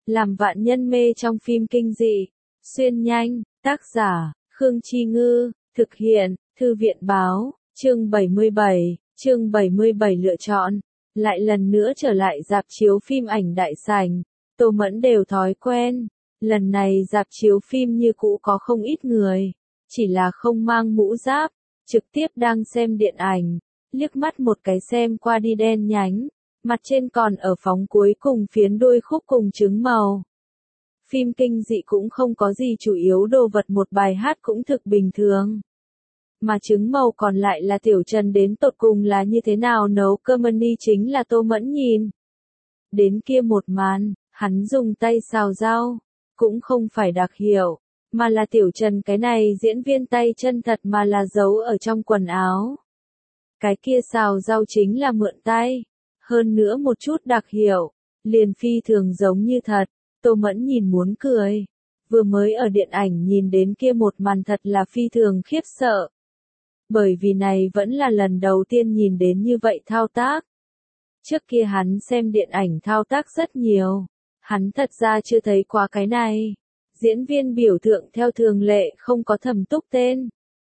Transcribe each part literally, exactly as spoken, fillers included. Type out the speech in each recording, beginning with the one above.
làm vạn nhân mê trong phim kinh dị. Xuyên nhanh, tác giả, Khương Chi Ngư, thực hiện, Thư viện Báo, chương bảy mươi bảy, chương bảy mươi bảy lựa chọn. Lại lần nữa trở lại rạp chiếu phim ảnh đại sảnh, Tô Mẫn đều thói quen. Lần này rạp chiếu phim như cũ có không ít người, chỉ là không mang mũ giáp, trực tiếp đang xem điện ảnh, liếc mắt một cái xem qua đi đen nhánh, mặt trên còn ở phóng cuối cùng phiến đuôi khúc cùng trứng màu. Phim kinh dị cũng không có gì chủ yếu đồ vật, một bài hát cũng thực bình thường. Mà trứng màu còn lại là Tiểu Trần đến tột cùng là như thế nào nấu cơm ni chính là Tô Mẫn nhìn. Đến kia một màn, hắn dùng tay xào rau, cũng không phải đặc hiệu, mà là Tiểu Trần cái này diễn viên tay chân thật mà là giấu ở trong quần áo. Cái kia xào rau chính là mượn tay, hơn nữa một chút đặc hiệu, liền phi thường giống như thật. Tô Mẫn nhìn muốn cười, vừa mới ở điện ảnh nhìn đến kia một màn thật là phi thường khiếp sợ. Bởi vì này vẫn là lần đầu tiên nhìn đến như vậy thao tác. Trước kia hắn xem điện ảnh thao tác rất nhiều, hắn thật ra chưa thấy qua cái này. Diễn viên biểu tượng theo thường lệ không có thẩm túc tên.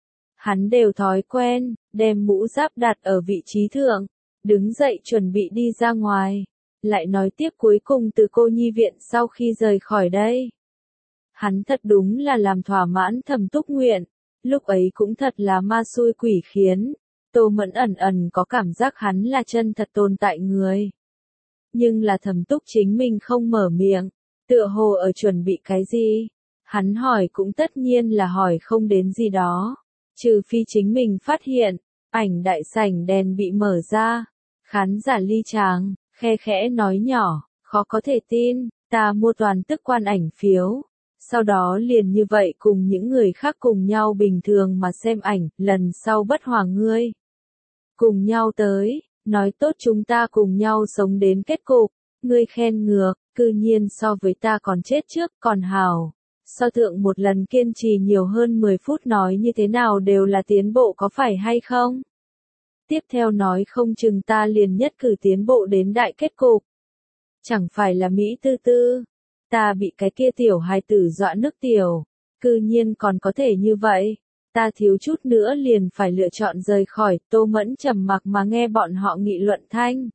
Hắn đều thói quen, đem mũ giáp đặt ở vị trí thượng, đứng dậy chuẩn bị đi ra ngoài. Lại nói tiếp cuối cùng từ cô nhi viện sau khi rời khỏi đây. Hắn thật đúng là làm thỏa mãn thẩm túc nguyện, lúc ấy cũng thật là ma xui quỷ khiến. Tô Mẫn ẩn ẩn có cảm giác hắn là chân thật tồn tại người. Nhưng là thẩm túc chính mình không mở miệng, tựa hồ ở chuẩn bị cái gì. Hắn hỏi cũng tất nhiên là hỏi không đến gì đó, trừ phi chính mình phát hiện, ảnh đại sảnh đèn bị mở ra, khán giả ly tràng. Khe khẽ nói nhỏ, khó có thể tin, ta mua toàn tức quan ảnh phiếu. Sau đó liền như vậy cùng những người khác cùng nhau bình thường mà xem ảnh, lần sau bất hòa ngươi. Cùng nhau tới, nói tốt chúng ta cùng nhau sống đến kết cục, ngươi khen ngược, cư nhiên so với ta còn chết trước, còn hào. So thượng một lần kiên trì nhiều hơn mười phút nói như thế nào đều là tiến bộ có phải hay không? Tiếp theo nói không chừng ta liền nhất cử tiến bộ đến đại kết cục. Chẳng phải là Mỹ tư tư. Ta bị cái kia tiểu hài tử dọa nước tiểu. Cư nhiên còn có thể như vậy. Ta thiếu chút nữa liền phải lựa chọn rời khỏi. Tô Mẫn trầm mặc mà nghe bọn họ nghị luận thanh.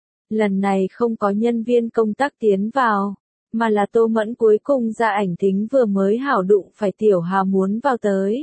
Lần này không có nhân viên công tác tiến vào. Mà là Tô Mẫn cuối cùng ra ảnh thính vừa mới hảo đụng phải tiểu hà muốn vào tới.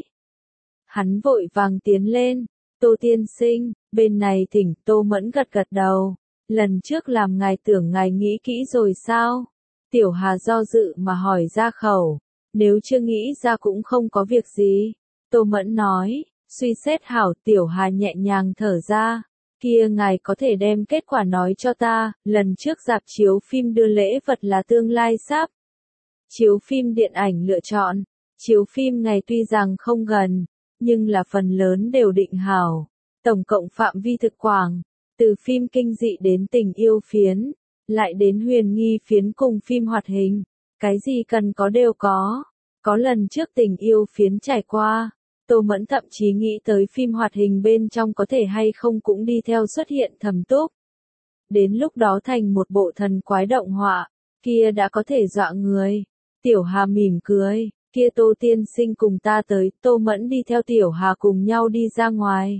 Hắn vội vàng tiến lên. Tô tiên sinh, bên này thỉnh. Tô Mẫn gật gật đầu. Lần trước làm ngài tưởng ngài nghĩ kỹ rồi sao? Tiểu Hà do dự mà hỏi ra khẩu. Nếu chưa nghĩ ra cũng không có việc gì. Tô Mẫn nói, suy xét hảo. Tiểu Hà nhẹ nhàng thở ra. Kia ngài có thể đem kết quả nói cho ta. Lần trước rạp chiếu phim đưa lễ vật là tương lai sắp. Chiếu phim điện ảnh lựa chọn. Chiếu phim ngày tuy rằng không gần, nhưng là phần lớn đều định hảo. Tổng cộng phạm vi thực quảng, từ phim kinh dị đến tình yêu phiến, lại đến huyền nghi phiến cùng phim hoạt hình. Cái gì cần có đều có. Có lần trước tình yêu phiến trải qua, Tô Mẫn thậm chí nghĩ tới phim hoạt hình bên trong có thể hay không cũng đi theo xuất hiện thẩm túc. Đến lúc đó thành một bộ thần quái động họa, kia đã có thể dọa người. Tiểu Hà mỉm cười. Kia Tô tiên sinh cùng ta tới. Tô Mẫn đi theo Tiểu Hà cùng nhau đi ra ngoài.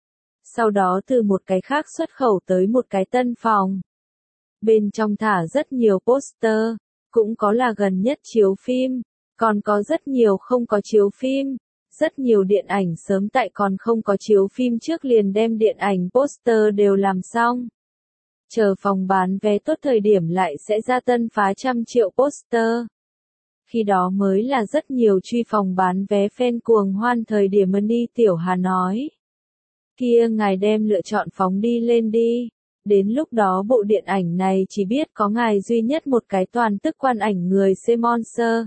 Sau đó từ một cái khác xuất khẩu tới một cái tân phòng. Bên trong thả rất nhiều poster, cũng có là gần nhất chiếu phim, còn có rất nhiều không có chiếu phim. Rất nhiều điện ảnh sớm tại còn không có chiếu phim trước liền đem điện ảnh poster đều làm xong. Chờ phòng bán vé tốt thời điểm lại sẽ ra tân phá trăm triệu poster. Khi đó mới là rất nhiều truy phòng bán vé fan cuồng hoan thời điểm đi. Tiểu Hà nói. Kia ngài đem lựa chọn phóng đi lên đi. Đến lúc đó bộ điện ảnh này chỉ biết có ngài duy nhất một cái toàn tức quan ảnh người xem monster.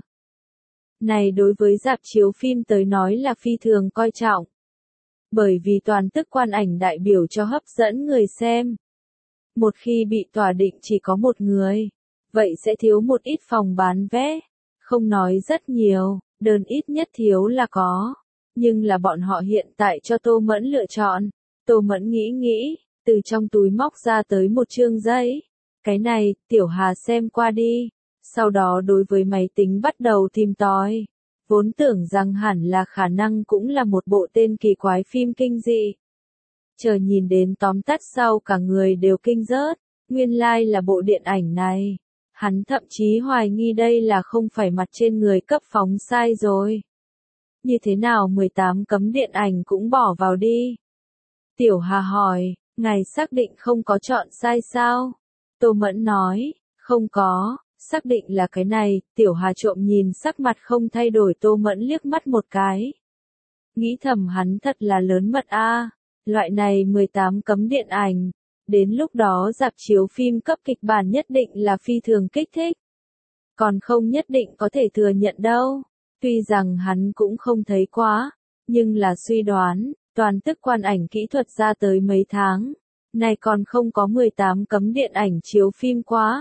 Này đối với rạp chiếu phim tới nói là phi thường coi trọng. Bởi vì toàn tức quan ảnh đại biểu cho hấp dẫn người xem. Một khi bị tỏa định chỉ có một người, vậy sẽ thiếu một ít phòng bán vé. Không nói rất nhiều, đơn ít nhất thiếu là có. Nhưng là bọn họ hiện tại cho Tô Mẫn lựa chọn. Tô Mẫn nghĩ nghĩ, từ trong túi móc ra tới một chương giấy. Cái này, Tiểu Hà xem qua đi. Sau đó đối với máy tính bắt đầu tìm tòi. Vốn tưởng rằng hẳn là khả năng cũng là một bộ tên kỳ quái phim kinh dị. Chờ nhìn đến tóm tắt sau cả người đều kinh rớt, nguyên lai like là bộ điện ảnh này. Hắn thậm chí hoài nghi đây là không phải mặt trên người cấp phóng sai rồi. Như thế nào mười tám cấm điện ảnh cũng bỏ vào đi? Tiểu Hà hỏi, ngài xác định không có chọn sai sao? Tô Mẫn nói, không có, xác định là cái này. Tiểu Hà trộm nhìn sắc mặt không thay đổi Tô Mẫn liếc mắt một cái. Nghĩ thầm hắn thật là lớn mật a, loại này mười tám cấm điện ảnh. Đến lúc đó rạp chiếu phim cấp kịch bản nhất định là phi thường kích thích. Còn không nhất định có thể thừa nhận đâu. Tuy rằng hắn cũng không thấy quá, nhưng là suy đoán, toàn tức quan ảnh kỹ thuật ra tới mấy tháng. Này còn không có mười tám cấm điện ảnh chiếu phim quá.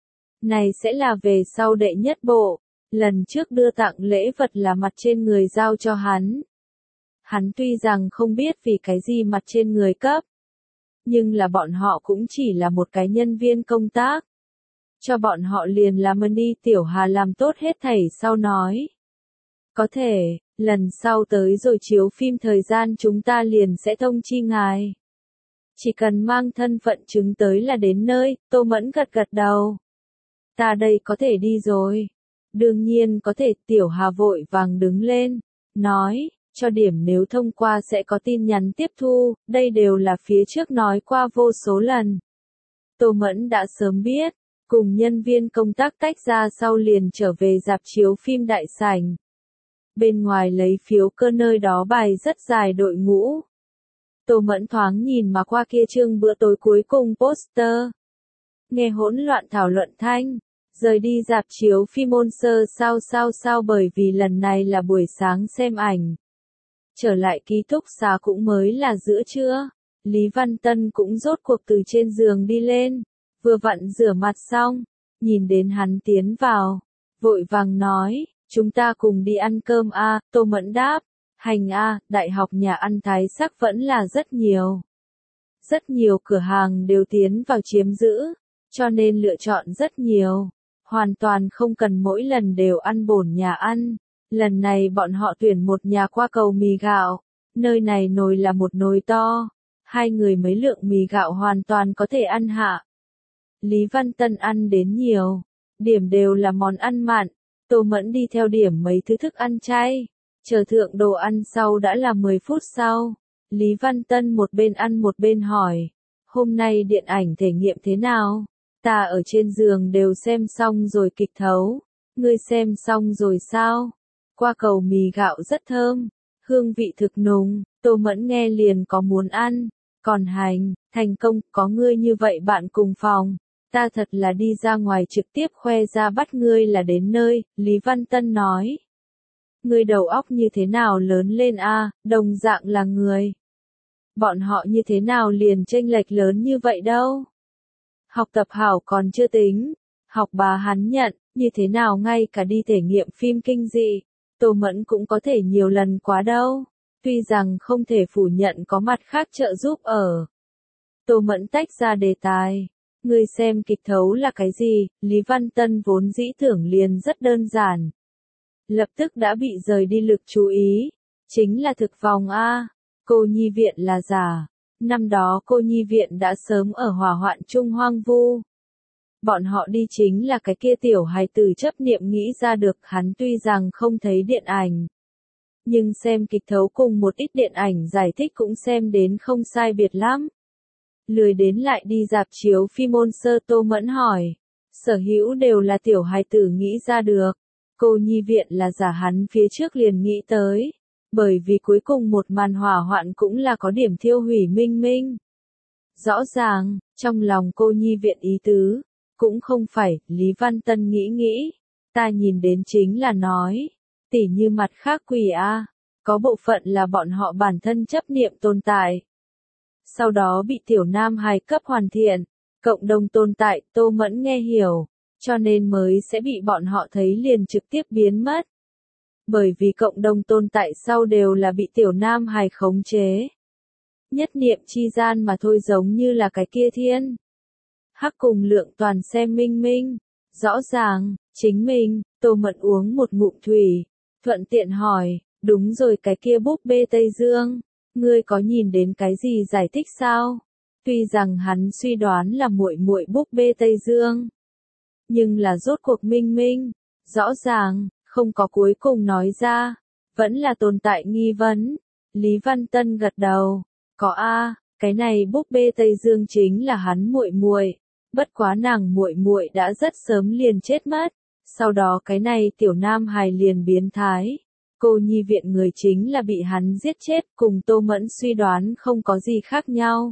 Này sẽ là về sau đệ nhất bộ, lần trước đưa tặng lễ vật là mặt trên người giao cho hắn. Hắn tuy rằng không biết vì cái gì mặt trên người cấp, nhưng là bọn họ cũng chỉ là một cái nhân viên công tác. Cho bọn họ liền làm ơn đi. Tiểu Hà làm tốt hết thảy sau nói. Có thể, lần sau tới rồi chiếu phim thời gian chúng ta liền sẽ thông chi ngài. Chỉ cần mang thân phận chứng tới là đến nơi. Tô Mẫn gật gật đầu. Ta đây có thể đi rồi. Đương nhiên có thể. Tiểu Hà vội vàng đứng lên, nói, cho điểm nếu thông qua sẽ có tin nhắn tiếp thu, đây đều là phía trước nói qua vô số lần. Tô Mẫn đã sớm biết, cùng nhân viên công tác tách ra sau liền trở về rạp chiếu phim đại sảnh. Bên ngoài lấy phiếu cơ nơi đó bài rất dài đội ngũ. Tô Mẫn thoáng nhìn mà qua kia trương bữa tối cuối cùng poster. Nghe hỗn loạn thảo luận thanh, rời đi rạp chiếu phim môn sơ sao sao sao bởi vì lần này là buổi sáng xem ảnh. Trở lại ký túc xá cũng mới là giữa trưa, Lý Văn Tân cũng rốt cuộc từ trên giường đi lên, vừa vặn rửa mặt xong, nhìn đến hắn tiến vào, vội vàng nói, chúng ta cùng đi ăn cơm a. À, Tô Mẫn đáp, hành a. À, đại học nhà ăn Thái sắc vẫn là rất nhiều. Rất nhiều cửa hàng đều tiến vào chiếm giữ, cho nên lựa chọn rất nhiều, hoàn toàn không cần mỗi lần đều ăn bổn nhà ăn. Lần này bọn họ tuyển một nhà qua cầu mì gạo, nơi này nồi là một nồi to, hai người mấy lượng mì gạo hoàn toàn có thể ăn hạ. Lý Văn Tân ăn đến nhiều, điểm đều là món ăn mặn, Tô Mẫn đi theo điểm mấy thứ thức ăn chay, chờ thượng đồ ăn sau đã là mười phút sau. Lý Văn Tân một bên ăn một bên hỏi, hôm nay điện ảnh thể nghiệm thế nào? Ta ở trên giường đều xem xong rồi kịch thấu, ngươi xem xong rồi sao? Qua cầu mì gạo rất thơm, hương vị thực nùng, Tô Mẫn nghe liền có muốn ăn, còn hành, thành công, có ngươi như vậy bạn cùng phòng, ta thật là đi ra ngoài trực tiếp khoe ra bắt ngươi là đến nơi. Lý Văn Tân nói. Ngươi đầu óc như thế nào lớn lên a, à, đồng dạng là người. Bọn họ như thế nào liền chênh lệch lớn như vậy đâu. Học tập hảo còn chưa tính, học bá hắn nhận, như thế nào ngay cả đi thể nghiệm phim kinh dị. Tô Mẫn cũng có thể nhiều lần quá đâu, tuy rằng không thể phủ nhận có mặt khác trợ giúp ở. Tô Mẫn tách ra đề tài, ngươi xem kịch thấu là cái gì? Lý Văn Tân vốn dĩ tưởng liền rất đơn giản. Lập tức đã bị rời đi lực chú ý, chính là thực vòng A, cô nhi viện là giả, năm đó cô nhi viện đã sớm ở hỏa hoạn chung hoang vu. Bọn họ đi chính là cái kia tiểu hài tử chấp niệm nghĩ ra được. Hắn tuy rằng không thấy điện ảnh, nhưng xem kịch thấu cùng một ít điện ảnh giải thích cũng xem đến không sai biệt lắm. Lười đến lại đi rạp chiếu phim môn sơ. Tô Mẫn hỏi, sở hữu đều là tiểu hài tử nghĩ ra được, cô nhi viện là giả hắn phía trước liền nghĩ tới, bởi vì cuối cùng một màn hỏa hoạn cũng là có điểm thiêu hủy minh minh. Rõ ràng, trong lòng cô nhi viện ý tứ, cũng không phải. Lý Văn Tân nghĩ nghĩ, ta nhìn đến chính là nói, tỉ như mặt khác quỷ a, có bộ phận là bọn họ bản thân chấp niệm tồn tại. Sau đó bị tiểu nam hài cấp hoàn thiện, cộng đồng tồn tại. Tô Mẫn nghe hiểu, cho nên mới sẽ bị bọn họ thấy liền trực tiếp biến mất. Bởi vì cộng đồng tồn tại sau đều là bị tiểu nam hài khống chế. Nhất niệm chi gian mà thôi, giống như là cái kia thiên hắc cùng lượng toàn xem minh minh, rõ ràng, chính mình, Tô Mẫn uống một ngụm thủy, thuận tiện hỏi, đúng rồi cái kia búp bê Tây Dương, ngươi có nhìn đến cái gì giải thích sao? Tuy rằng hắn suy đoán là muội muội búp bê Tây Dương, nhưng là rốt cuộc Minh Minh, rõ ràng, không có cuối cùng nói ra, vẫn là tồn tại nghi vấn. Lý Văn Tân gật đầu, có a, cái này búp bê Tây Dương chính là hắn muội muội, bất quá nàng muội muội đã rất sớm liền chết mất, sau đó cái này tiểu nam hài liền biến thái. Cô nhi viện người chính là bị hắn giết chết, cùng Tô Mẫn suy đoán không có gì khác nhau.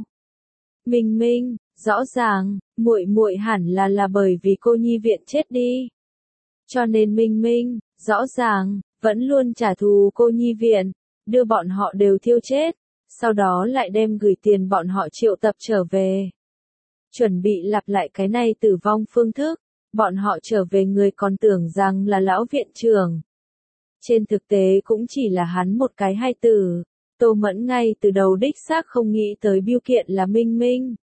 Minh Minh, rõ ràng, muội muội hẳn là là bởi vì cô nhi viện chết đi. Cho nên Minh Minh, rõ ràng, vẫn luôn trả thù cô nhi viện, đưa bọn họ đều thiêu chết, sau đó lại đem gửi tiền bọn họ triệu tập trở về. Chuẩn bị lặp lại cái này tử vong phương thức, bọn họ trở về người còn tưởng rằng là lão viện trưởng. Trên thực tế cũng chỉ là hắn một cái hai tử. Tô Mẫn ngay từ đầu đích xác không nghĩ tới biêu kiện là Minh Minh.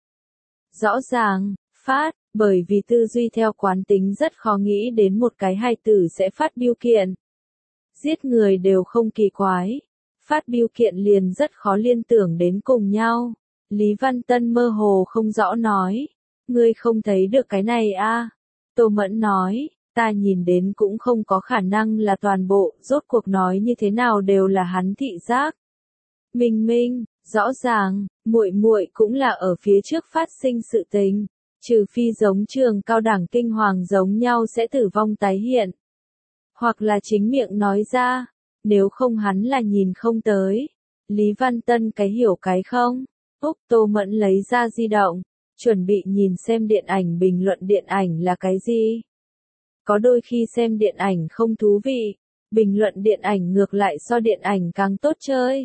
Rõ ràng, phát, bởi vì tư duy theo quán tính rất khó nghĩ đến một cái hai tử sẽ phát biêu kiện. Giết người đều không kỳ quái, phát biêu kiện liền rất khó liên tưởng đến cùng nhau. Lý Văn Tân mơ hồ không rõ nói, ngươi không thấy được cái này a? À? Tô Mẫn nói, ta nhìn đến cũng không có khả năng là toàn bộ, rốt cuộc nói như thế nào đều là hắn thị giác. Minh Minh, rõ ràng, muội muội cũng là ở phía trước phát sinh sự tình, trừ phi giống trường cao đẳng kinh hoàng giống nhau sẽ tử vong tái hiện. Hoặc là chính miệng nói ra, nếu không hắn là nhìn không tới. Lý Văn Tân cái hiểu cái không? Úc Tô Mẫn lấy ra di động, chuẩn bị nhìn xem điện ảnh bình luận điện ảnh là cái gì. Có đôi khi xem điện ảnh không thú vị, bình luận điện ảnh ngược lại so điện ảnh càng tốt chơi.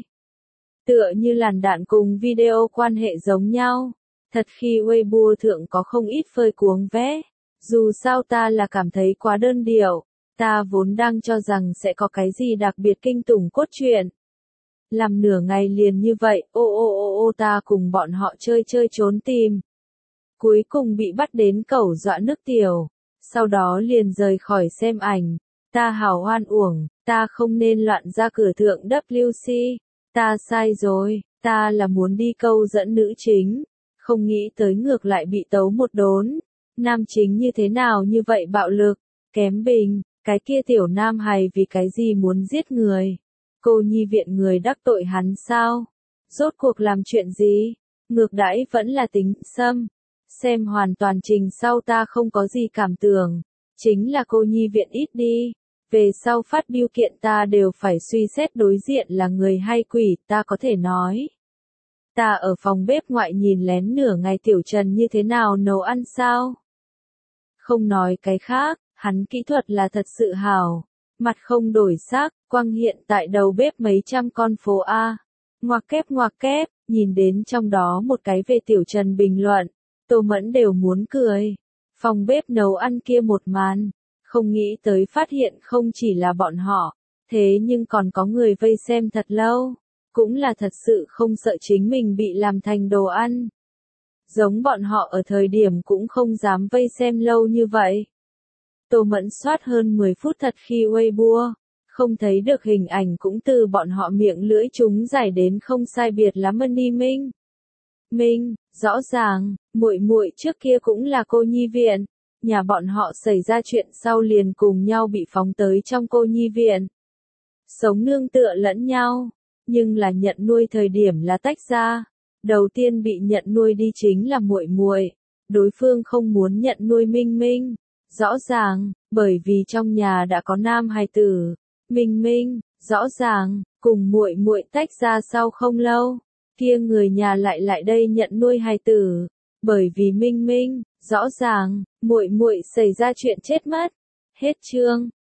Tựa như làn đạn cùng video quan hệ giống nhau. Thật khi Weibo thượng có không ít phơi cuống vé. Dù sao ta là cảm thấy quá đơn điệu. Ta vốn đang cho rằng sẽ có cái gì đặc biệt kinh tủng cốt truyện. Làm nửa ngày liền như vậy, ô ô ô ô ta cùng bọn họ chơi chơi trốn tìm. Cuối cùng bị bắt đến cẩu dọa nước tiểu. Sau đó liền rời khỏi xem ảnh. Ta hào hoan uổng, ta không nên loạn ra cửa thượng W C. Ta sai rồi, ta là muốn đi câu dẫn nữ chính, không nghĩ tới ngược lại bị tấu một đốn. Nam chính như thế nào như vậy bạo lực, kém bình, cái kia tiểu nam hài vì cái gì muốn giết người. Cô nhi viện người đắc tội hắn sao? Rốt cuộc làm chuyện gì? Ngược đãi vẫn là tính xâm. Xem hoàn toàn trình sau ta không có gì cảm tưởng, chính là cô nhi viện ít đi. Về sau phát biêu kiện ta đều phải suy xét đối diện là người hay quỷ, ta có thể nói. Ta ở phòng bếp ngoại nhìn lén nửa ngày Tiểu Trần như thế nào nấu ăn sao? Không nói cái khác, hắn kỹ thuật là thật sự hảo. Mặt không đổi sắc, quang hiện tại đầu bếp mấy trăm con phố A. Ngoặc kép ngoặc kép, nhìn đến trong đó một cái về Tiểu Trần bình luận. Tô Mẫn đều muốn cười. Phòng bếp nấu ăn kia một màn. Không nghĩ tới phát hiện không chỉ là bọn họ, thế nhưng còn có người vây xem thật lâu, cũng là thật sự không sợ chính mình bị làm thành đồ ăn. Giống bọn họ ở thời điểm cũng không dám vây xem lâu như vậy. Tô Mẫn soát hơn mười phút thật khi Weibo, không thấy được hình ảnh cũng từ bọn họ miệng lưỡi chúng giải đến không sai biệt lắm Mani Minh. Minh, rõ ràng, muội muội trước kia cũng là cô nhi viện. Nhà bọn họ xảy ra chuyện sau liền cùng nhau bị phóng tới trong cô nhi viện. Sống nương tựa lẫn nhau, nhưng là nhận nuôi thời điểm là tách ra. Đầu tiên bị nhận nuôi đi chính là muội muội, đối phương không muốn nhận nuôi Minh Minh. Rõ ràng, bởi vì trong nhà đã có nam hài tử. Minh Minh, rõ ràng, cùng muội muội tách ra sau không lâu, kia người nhà lại lại đây nhận nuôi hài tử. Bởi vì Minh Minh, rõ ràng, muội muội xảy ra chuyện chết mất. Hết chương.